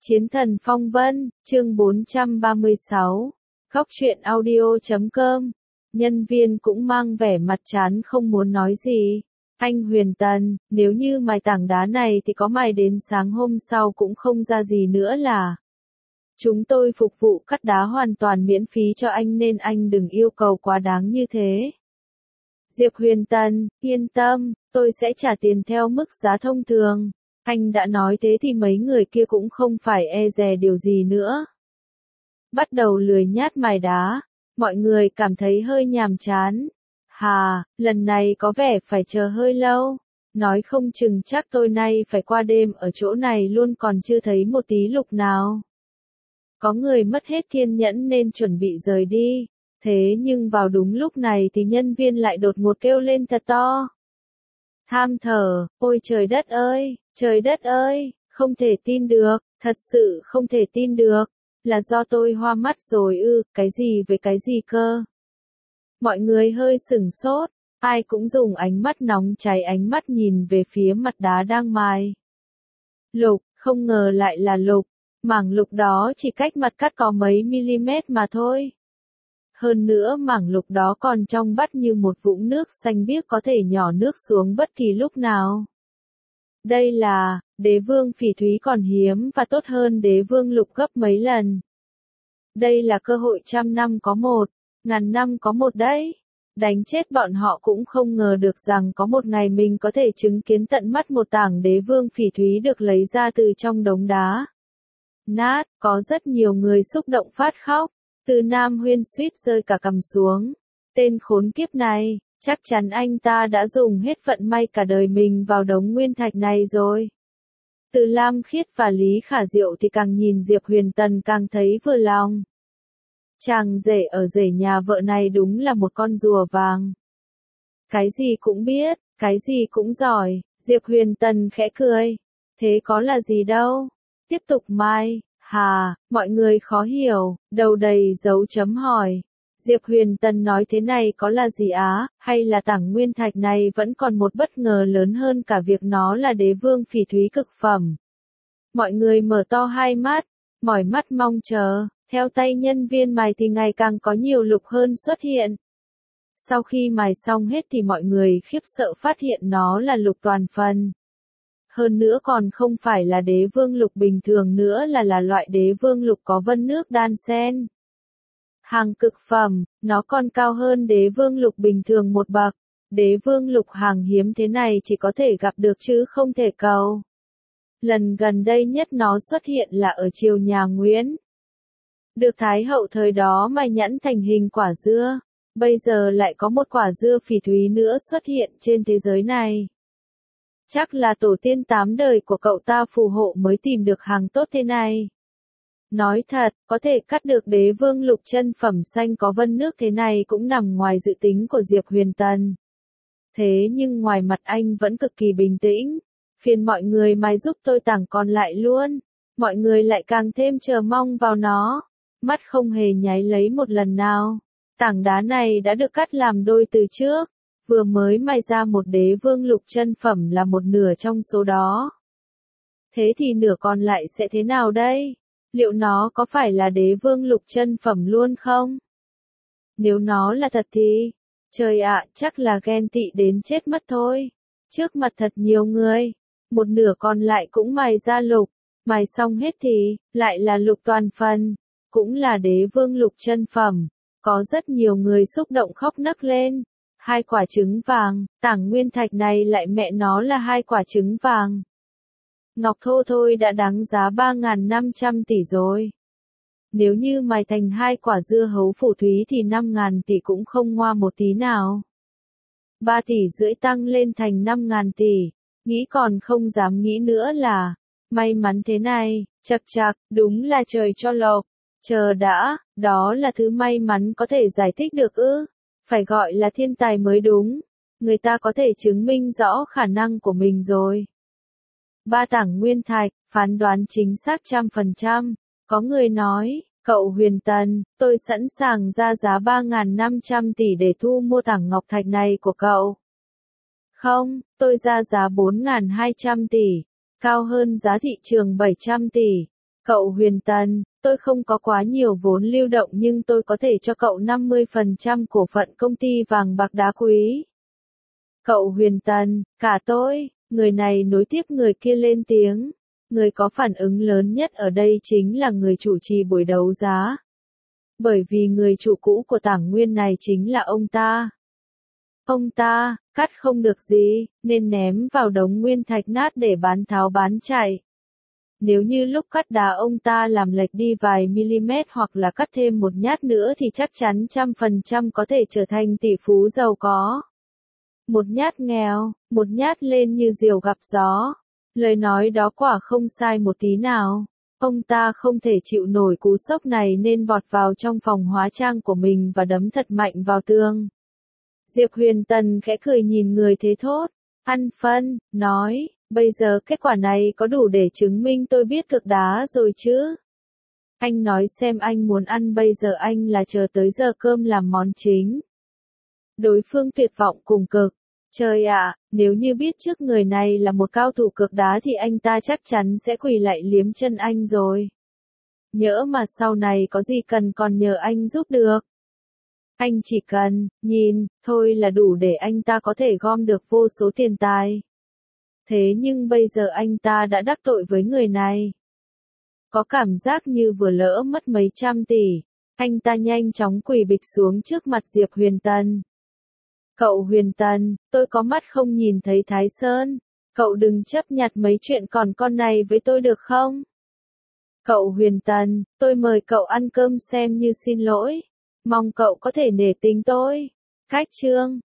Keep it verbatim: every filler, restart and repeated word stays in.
Chiến thần phong vân, chương bốn trăm ba mươi sáu. Góc truyện audio chấm com. Nhân viên cũng mang vẻ mặt chán không muốn nói gì. Anh Huyền Tần, nếu như mài tảng đá này thì có mài đến sáng hôm sau cũng không ra gì nữa là. Chúng tôi phục vụ cắt đá hoàn toàn miễn phí cho anh nên anh đừng yêu cầu quá đáng như thế. Diệp Huyền Tần, yên tâm, tôi sẽ trả tiền theo mức giá thông thường. Anh đã nói thế thì mấy người kia cũng không phải e dè điều gì nữa. Bắt đầu lười nhát mài đá, mọi người cảm thấy hơi nhàm chán. Hà, lần này có vẻ phải chờ hơi lâu. Nói không chừng chắc tôi nay phải qua đêm ở chỗ này luôn còn chưa thấy một tí lục nào. Có người mất hết kiên nhẫn nên chuẩn bị rời đi. Thế nhưng vào đúng lúc này thì nhân viên lại đột ngột kêu lên thật to. Than thở, ôi trời đất ơi, trời đất ơi, không thể tin được, thật sự không thể tin được, là do tôi hoa mắt rồi ư, cái gì với cái gì cơ. Mọi người hơi sửng sốt, ai cũng dùng ánh mắt nóng cháy ánh mắt nhìn về phía mặt đá đang mài. Lục, không ngờ lại là lục, mảng lục đó chỉ cách mặt cắt có mấy mm mà thôi. Hơn nữa mảng lục đó còn trong vắt như một vũng nước xanh biếc có thể nhỏ nước xuống bất kỳ lúc nào. Đây là, đế vương phỉ thúy còn hiếm và tốt hơn đế vương lục gấp mấy lần. Đây là cơ hội trăm năm có một, ngàn năm có một đấy. Đánh chết bọn họ cũng không ngờ được rằng có một ngày mình có thể chứng kiến tận mắt một tảng đế vương phỉ thúy được lấy ra từ trong đống đá. Nát, có rất nhiều người xúc động phát khóc. Từ Nam Huyên suýt rơi cả cằm xuống. Tên khốn kiếp này, chắc chắn anh ta đã dùng hết vận may cả đời mình vào đống nguyên thạch này rồi. Từ Lam Khiết và Lý Khả Diệu thì càng nhìn Diệp Huyền Tần càng thấy vừa lòng. Chàng rể ở rể nhà vợ này đúng là một con rùa vàng. Cái gì cũng biết, cái gì cũng giỏi, Diệp Huyền Tần khẽ cười. Thế có là gì đâu, tiếp tục mai. Hà, mọi người khó hiểu, đầu đầy dấu chấm hỏi. Diệp Huyền Tần nói thế này có là gì á, hay là tảng nguyên thạch này vẫn còn một bất ngờ lớn hơn cả việc nó là đế vương phỉ thúy cực phẩm. Mọi người mở to hai mắt, mỏi mắt mong chờ, theo tay nhân viên mài thì ngày càng có nhiều lục hơn xuất hiện. Sau khi mài xong hết thì mọi người khiếp sợ phát hiện nó là lục toàn phần. Hơn nữa còn không phải là đế vương lục bình thường nữa là là loại đế vương lục có vân nước đan xen. Hàng cực phẩm, nó còn cao hơn đế vương lục bình thường một bậc. Đế vương lục hàng hiếm thế này chỉ có thể gặp được chứ không thể cầu. Lần gần đây nhất nó xuất hiện là ở triều nhà Nguyễn. Được Thái hậu thời đó mài nhẵn thành hình quả dưa. Bây giờ lại có một quả dưa phỉ thúy nữa xuất hiện trên thế giới này. Chắc là tổ tiên tám đời của cậu ta phù hộ mới tìm được hàng tốt thế này. Nói thật, có thể cắt được đế vương lục chân phẩm xanh có vân nước thế này cũng nằm ngoài dự tính của Diệp Huyền Tần. Thế nhưng ngoài mặt anh vẫn cực kỳ bình tĩnh. Phiền mọi người mài giúp tôi tảng còn lại luôn. Mọi người lại càng thêm chờ mong vào nó. Mắt không hề nháy lấy một lần nào. Tảng đá này đã được cắt làm đôi từ trước. Vừa mới mài ra một đế vương lục chân phẩm là một nửa trong số đó. Thế thì nửa còn lại sẽ thế nào đây? Liệu nó có phải là đế vương lục chân phẩm luôn không? Nếu nó là thật thì, trời ạ, chắc là ghen tị đến chết mất thôi. Trước mặt thật nhiều người, một nửa còn lại cũng mài ra lục, mài xong hết thì, lại là lục toàn phần, cũng là đế vương lục chân phẩm. Có rất nhiều người xúc động khóc nấc lên. Hai quả trứng vàng, tảng nguyên thạch này lại mẹ nó là hai quả trứng vàng. Ngọc thô thôi đã đáng giá ba nghìn năm trăm tỷ rồi. Nếu như mài thành hai quả dưa hấu phỉ thúy thì năm nghìn tỷ cũng không ngoa một tí nào. ba tỷ rưỡi tăng lên thành năm nghìn tỷ, nghĩ còn không dám nghĩ nữa là, may mắn thế này, chật chật, đúng là trời cho lộc. Chờ đã, đó là thứ may mắn có thể giải thích được ư? Phải gọi là thiên tài mới đúng. Người ta có thể chứng minh rõ khả năng của mình rồi. Ba tảng nguyên thạch, phán đoán chính xác trăm phần trăm. Có người nói, cậu Huyền Tần, tôi sẵn sàng ra giá ba nghìn năm trăm tỷ để thu mua tảng ngọc thạch này của cậu. Không, tôi ra giá bốn nghìn hai trăm tỷ, cao hơn giá thị trường bảy trăm tỷ. Cậu Huyền Tần, tôi không có quá nhiều vốn lưu động nhưng tôi có thể cho cậu năm mươi phần trăm cổ phận công ty vàng bạc đá quý. Cậu Huyền Tần, cả tôi, người này nối tiếp người kia lên tiếng. Người có phản ứng lớn nhất ở đây chính là người chủ trì buổi đấu giá. Bởi vì người chủ cũ của tảng nguyên này chính là ông ta. Ông ta, cắt không được gì, nên ném vào đống nguyên thạch nát để bán tháo bán chạy. Nếu như lúc cắt đá ông ta làm lệch đi vài mm hoặc là cắt thêm một nhát nữa thì chắc chắn trăm phần trăm có thể trở thành tỷ phú giàu có. Một nhát nghèo, một nhát lên như diều gặp gió. Lời nói đó quả không sai một tí nào. Ông ta không thể chịu nổi cú sốc này nên vọt vào trong phòng hóa trang của mình và đấm thật mạnh vào tường. Diệp Huyền Tần khẽ cười nhìn người thế thốt. Ăn phân, nói, bây giờ kết quả này có đủ để chứng minh tôi biết cực đá rồi chứ? Anh nói xem anh muốn ăn bây giờ anh là chờ tới giờ cơm làm món chính. Đối phương tuyệt vọng cùng cực. Trời ạ, nếu như biết trước người này là một cao thủ cực đá thì anh ta chắc chắn sẽ quỳ lại liếm chân anh rồi. Nhỡ mà sau này có gì cần còn nhờ anh giúp được. Anh chỉ cần, nhìn, thôi là đủ để anh ta có thể gom được vô số tiền tài. Thế nhưng bây giờ anh ta đã đắc tội với người này. Có cảm giác như vừa lỡ mất mấy trăm tỷ. Anh ta nhanh chóng quỳ bịch xuống trước mặt Diệp Huyền Tần. Cậu Huyền Tần, tôi có mắt không nhìn thấy Thái Sơn. Cậu đừng chấp nhặt mấy chuyện còn con này với tôi được không? Cậu Huyền Tần, tôi mời cậu ăn cơm xem như xin lỗi. Mong cậu có thể nể tình tôi. Cách chương